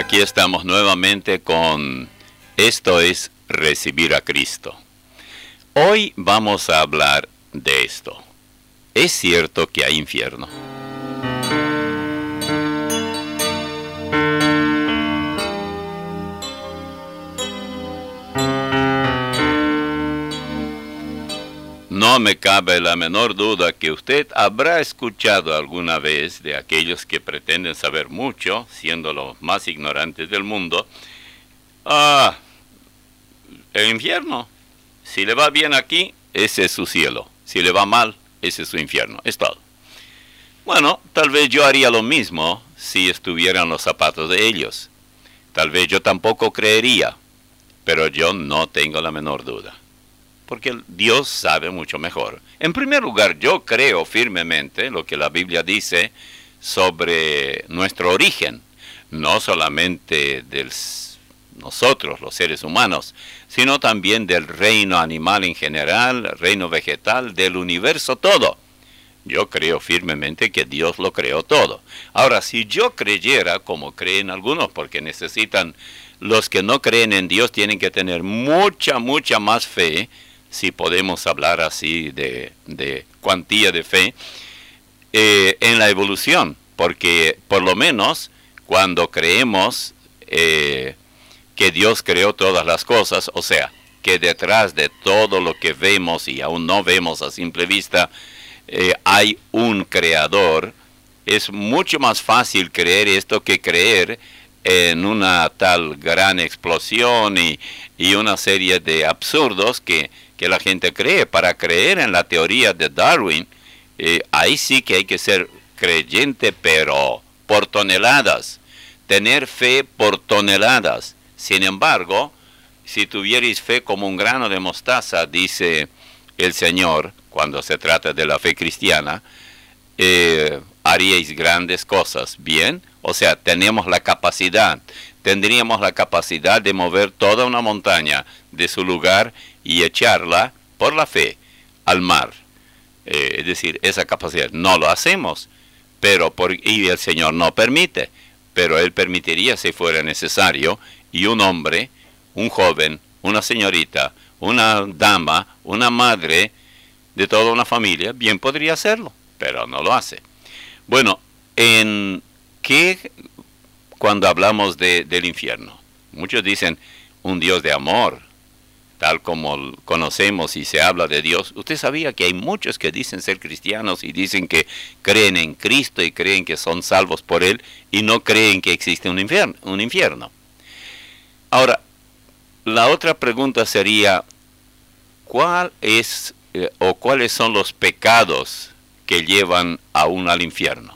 Aquí estamos nuevamente con Esto es Recibir a Cristo. Hoy vamos a hablar de esto. ¿Es cierto que hay infierno? No me cabe la menor duda que usted habrá escuchado alguna vez de aquellos que pretenden saber mucho, siendo los más ignorantes del mundo, el infierno. Si le va bien aquí, ese es su cielo. Si le va mal, ese es su infierno. Es todo. Bueno, tal vez yo haría lo mismo si estuviera en los zapatos de ellos. Tal vez yo tampoco creería, pero yo no tengo la menor duda. Porque Dios sabe mucho mejor. En primer lugar, yo creo firmemente lo que la Biblia dice sobre nuestro origen, no solamente de nosotros, los seres humanos, sino también del reino animal en general, reino vegetal, del universo todo. Yo creo firmemente que Dios lo creó todo. Ahora, si yo creyera, como creen algunos, porque necesitan, los que no creen en Dios tienen que tener mucha más fe, si podemos hablar así de cuantía de fe, en la evolución, porque por lo menos cuando creemos que Dios creó todas las cosas, o sea, que detrás de todo lo que vemos y aún no vemos a simple vista, hay un creador, es mucho más fácil creer esto que creer en una tal gran explosión y una serie de absurdos que la gente cree. Para creer en la teoría de Darwin, ahí sí que hay que ser creyente, pero por toneladas, tener fe por toneladas. Sin embargo, si tuvierais fe como un grano de mostaza, dice el Señor, cuando se trata de la fe cristiana, haríais grandes cosas. Bien, o sea, tendríamos la capacidad de mover toda una montaña de su lugar y echarla por la fe al mar. Es decir, esa capacidad no lo hacemos, y el Señor no permite, pero Él permitiría si fuera necesario, y un hombre, un joven, una señorita, una dama, una madre de toda una familia, bien podría hacerlo, pero no lo hace. Bueno, cuando hablamos del infierno, muchos dicen un Dios de amor, tal como conocemos y se habla de Dios. Usted sabía que hay muchos que dicen ser cristianos y dicen que creen en Cristo y creen que son salvos por Él y no creen que existe un infierno. Ahora, la otra pregunta sería, ¿cuáles son los pecados que llevan a uno al infierno?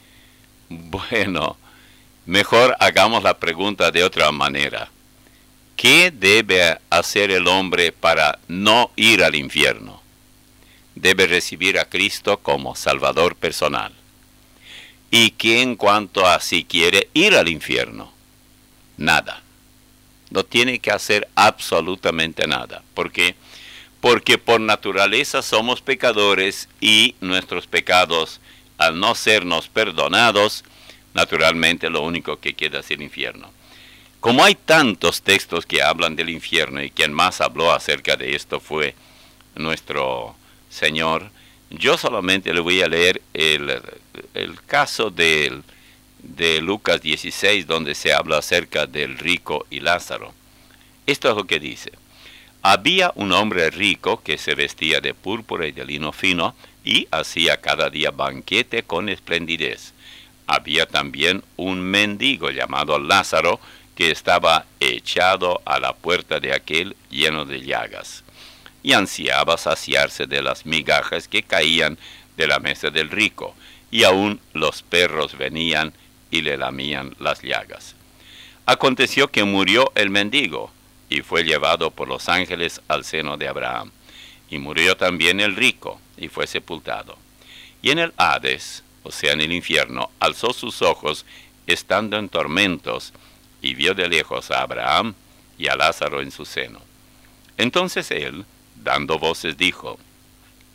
Bueno, mejor hagamos la pregunta de otra manera. ¿Qué debe hacer el hombre para no ir al infierno? Debe recibir a Cristo como Salvador personal. ¿Y qué en cuanto a si quiere ir al infierno? Nada. No tiene que hacer absolutamente nada. ¿Por qué? Porque por naturaleza somos pecadores y nuestros pecados, al no sernos perdonados, naturalmente lo único que queda es el infierno. Como hay tantos textos que hablan del infierno y quien más habló acerca de esto fue nuestro Señor, yo solamente le voy a leer el caso de Lucas 16, donde se habla acerca del rico y Lázaro. Esto es lo que dice. Había un hombre rico que se vestía de púrpura y de lino fino y hacía cada día banquete con esplendidez. Había también un mendigo llamado Lázaro que estaba echado a la puerta de aquel lleno de llagas, y ansiaba saciarse de las migajas que caían de la mesa del rico, y aún los perros venían y le lamían las llagas. Aconteció que murió el mendigo, y fue llevado por los ángeles al seno de Abraham. Y murió también el rico, y fue sepultado. Y en el Hades, o sea en el infierno, alzó sus ojos, estando en tormentos, y vio de lejos a Abraham y a Lázaro en su seno. Entonces él, dando voces, dijo: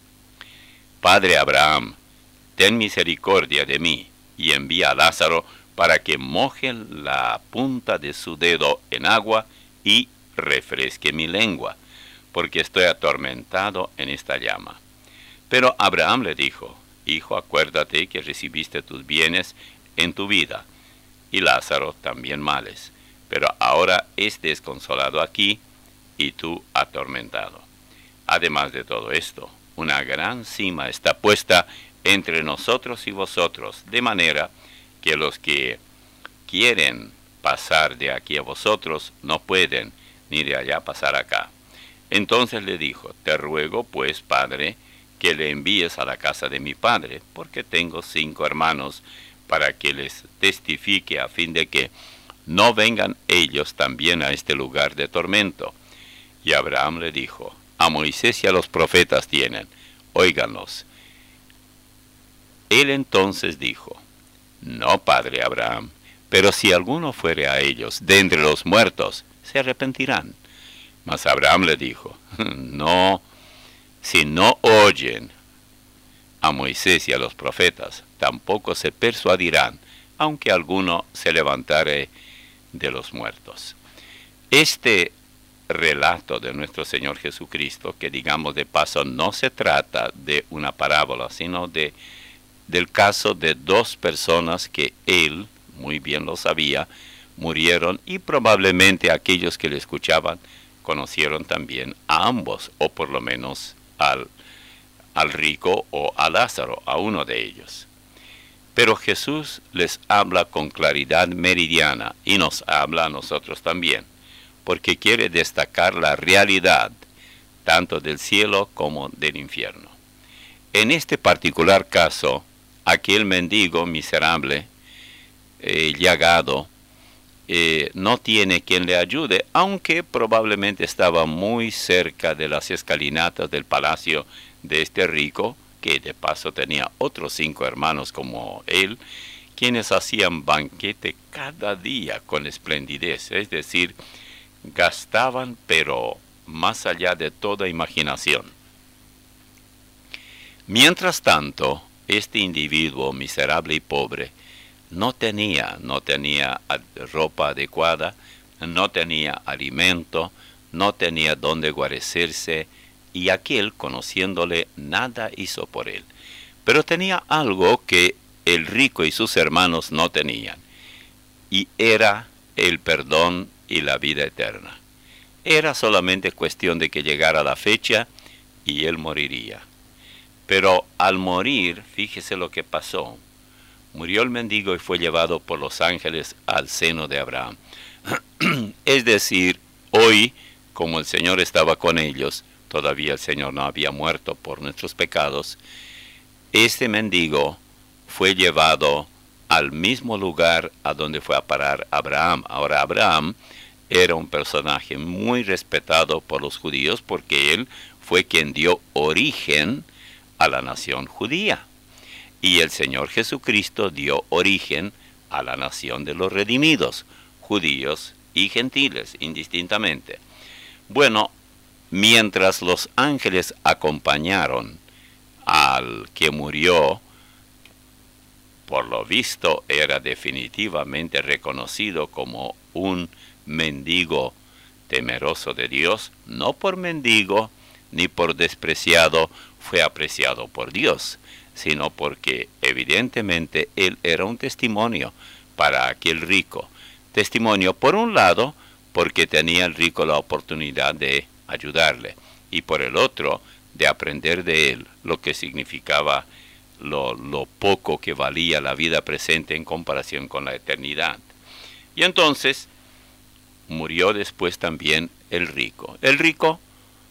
Padre Abraham, ten misericordia de mí, y envía a Lázaro para que moje la punta de su dedo en agua y refresque mi lengua, porque estoy atormentado en esta llama. Pero Abraham le dijo: Hijo, acuérdate que recibiste tus bienes en tu vida, y Lázaro también males, pero ahora este es consolado aquí, y tú atormentado. Además de todo esto, una gran sima está puesta entre nosotros y vosotros, de manera que los que quieren pasar de aquí a vosotros no pueden, ni de allá pasar acá. Entonces le dijo: Te ruego pues, padre, que le envíes a la casa de mi padre, porque tengo 5 hermanos, para que les testifique, a fin de que no vengan ellos también a este lugar de tormento. Y Abraham le dijo: A Moisés y a los profetas tienen, óiganlos. Él entonces dijo: No, padre Abraham, pero si alguno fuere a ellos de entre los muertos, se arrepentirán. Mas Abraham le dijo: No, si no oyen a Moisés y a los profetas, tampoco se persuadirán, aunque alguno se levantare de los muertos. Este relato de nuestro Señor Jesucristo, que digamos de paso no se trata de una parábola, sino del caso de 2 personas que él, muy bien lo sabía, murieron, y probablemente aquellos que le escuchaban conocieron también a ambos, o por lo menos al rico o a Lázaro, a uno de ellos. Pero Jesús les habla con claridad meridiana, y nos habla a nosotros también, porque quiere destacar la realidad tanto del cielo como del infierno. En este particular caso, aquel mendigo miserable, llagado, no tiene quien le ayude, aunque probablemente estaba muy cerca de las escalinatas del palacio de este rico, que de paso tenía otros 5 hermanos como él, quienes hacían banquete cada día con esplendidez, es decir, gastaban pero más allá de toda imaginación. Mientras tanto, este individuo miserable y pobre no tenía ropa adecuada, no tenía alimento, no tenía dónde guarecerse, y aquel, conociéndole, nada hizo por él. Pero tenía algo que el rico y sus hermanos no tenían, y era el perdón y la vida eterna. Era solamente cuestión de que llegara la fecha y él moriría. Pero al morir, fíjese lo que pasó. Murió el mendigo y fue llevado por los ángeles al seno de Abraham. Es decir, hoy, como el Señor estaba con ellos, todavía el Señor no había muerto por nuestros pecados, este mendigo fue llevado al mismo lugar a donde fue a parar Abraham. Ahora, Abraham era un personaje muy respetado por los judíos, porque él fue quien dio origen a la nación judía. Y el Señor Jesucristo dio origen a la nación de los redimidos, judíos y gentiles, indistintamente. Bueno, mientras los ángeles acompañaron al que murió, por lo visto era definitivamente reconocido como un mendigo temeroso de Dios. No por mendigo ni por despreciado fue apreciado por Dios, sino porque evidentemente él era un testimonio para aquel rico. Testimonio, por un lado, porque tenía el rico la oportunidad de ayudarle, y por el otro, de aprender de él lo que significaba lo poco que valía la vida presente en comparación con la eternidad. Y entonces murió después también el rico. El rico,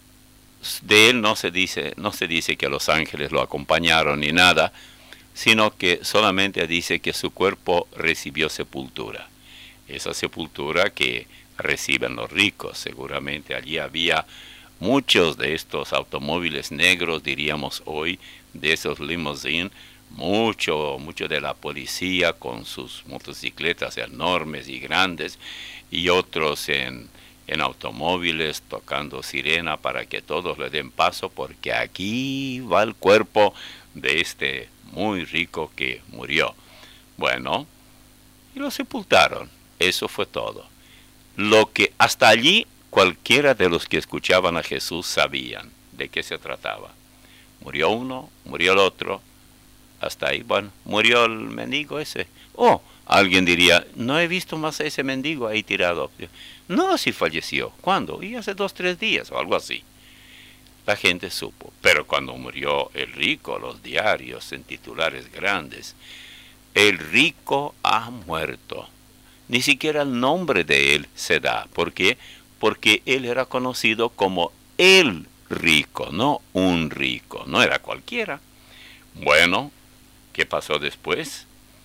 de él no se dice que los ángeles lo acompañaron ni nada, sino que solamente dice que su cuerpo recibió sepultura. Esa sepultura que reciben los ricos. Seguramente allí había muchos de estos automóviles negros, diríamos hoy, de esos limousines, mucho de la policía con sus motocicletas enormes y grandes, y otros en automóviles tocando sirena para que todos le den paso, porque aquí va el cuerpo de este muy rico que murió. Bueno, y lo sepultaron. Eso fue todo. Lo que hasta allí cualquiera de los que escuchaban a Jesús sabían de qué se trataba. Murió uno, murió el otro, hasta ahí, bueno, murió el mendigo ese. Oh, alguien diría, no he visto más a ese mendigo ahí tirado. No, si falleció. ¿Cuándo? Y hace 2, 3 días o algo así. La gente supo. Pero cuando murió el rico, los diarios en titulares grandes, el rico ha muerto. Ni siquiera el nombre de él se da. ¿Por qué? Porque él era conocido como el rico, no un rico. No era cualquiera. Bueno, ¿qué pasó después?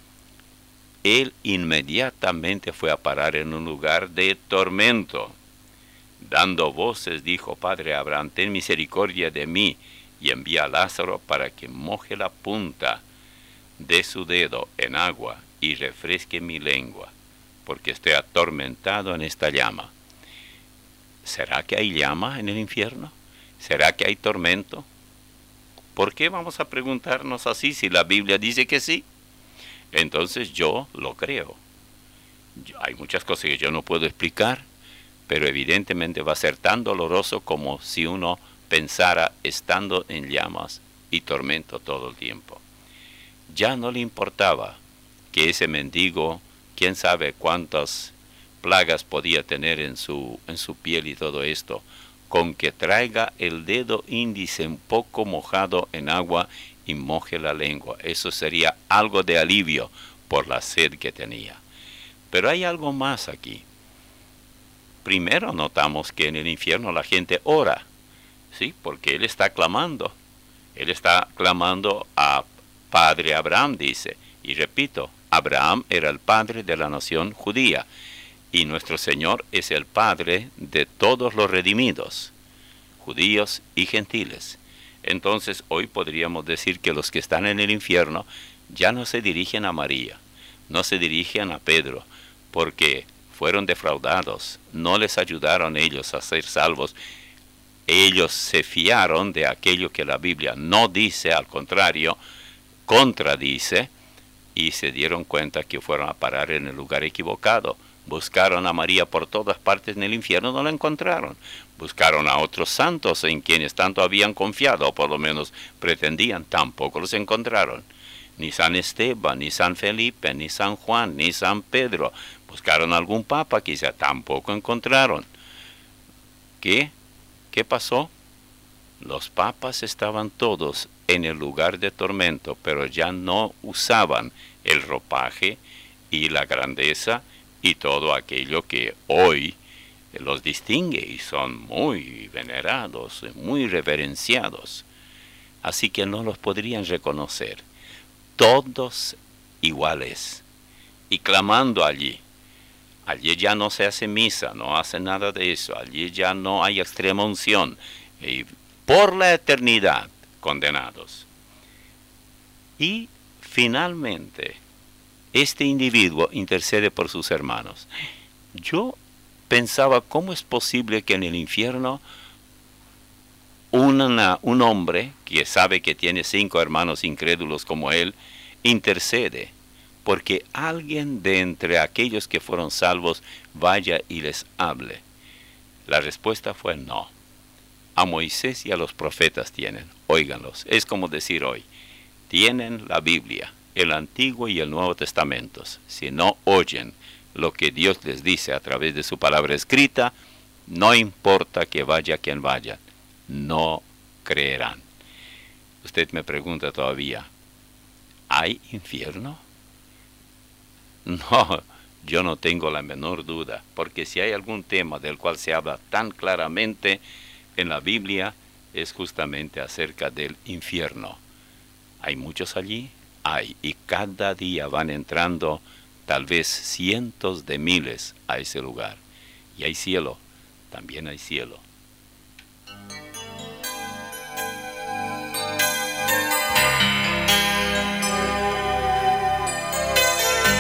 Él inmediatamente fue a parar en un lugar de tormento. Dando voces, dijo: Padre Abraham, ten misericordia de mí, y envía a Lázaro para que moje la punta de su dedo en agua y refresque mi lengua, porque estoy atormentado en esta llama. ¿Será que hay llama en el infierno? ¿Será que hay tormento? ¿Por qué vamos a preguntarnos así si la Biblia dice que sí? Entonces yo lo creo. Hay muchas cosas que yo no puedo explicar, pero evidentemente va a ser tan doloroso como si uno pensara estando en llamas y tormento todo el tiempo. Ya no le importaba que ese mendigo, quién sabe cuántas plagas podía tener en su piel y todo esto, con que traiga el dedo índice un poco mojado en agua y moje la lengua. Eso sería algo de alivio por la sed que tenía. Pero hay algo más aquí. Primero notamos que en el infierno la gente ora, ¿sí? Porque él está clamando. Él está clamando a Padre Abraham, dice. Y repito, Abraham era el padre de la nación judía. Y nuestro Señor es el Padre de todos los redimidos, judíos y gentiles. Entonces hoy podríamos decir que los que están en el infierno ya no se dirigen a María, no se dirigen a Pedro, porque fueron defraudados, no les ayudaron ellos a ser salvos. Ellos se fiaron de aquello que la Biblia no dice, al contrario, contradice, y se dieron cuenta que fueron a parar en el lugar equivocado. Buscaron a María por todas partes en el infierno, no la encontraron. Buscaron a otros santos en quienes tanto habían confiado, o por lo menos pretendían, tampoco los encontraron. Ni San Esteban, ni San Felipe, ni San Juan, ni San Pedro. Buscaron a algún papa, quizá tampoco encontraron. ¿Qué? ¿Qué pasó? Los papas estaban todos en el lugar de tormento, pero ya no usaban el ropaje y la grandeza y todo aquello que hoy los distingue y son muy venerados, muy reverenciados. Así que no los podrían reconocer. Todos iguales. Y clamando allí. Allí ya no se hace misa, no hace nada de eso. Allí ya no hay extrema unción. Y por la eternidad condenados. Y finalmente este individuo intercede por sus hermanos. Yo pensaba, ¿cómo es posible que en el infierno un hombre que sabe que tiene 5 hermanos incrédulos como él, intercede porque alguien de entre aquellos que fueron salvos vaya y les hable? La respuesta fue no. A Moisés y a los profetas tienen, óiganlos. Es como decir hoy, tienen la Biblia, el Antiguo y el Nuevo Testamentos. Si no oyen lo que Dios les dice a través de su palabra escrita, no importa que vaya quien vaya, no creerán. Usted me pregunta todavía, ¿hay infierno? No, yo no tengo la menor duda, porque si hay algún tema del cual se habla tan claramente en la Biblia, es justamente acerca del infierno. ¿Hay muchos allí? Hay, y cada día van entrando tal vez cientos de miles a ese lugar. Y hay cielo, también hay cielo.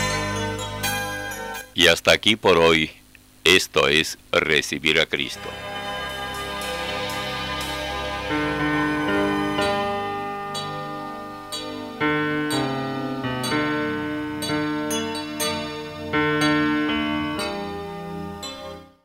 Y hasta aquí por hoy. Esto es Recibir a Cristo.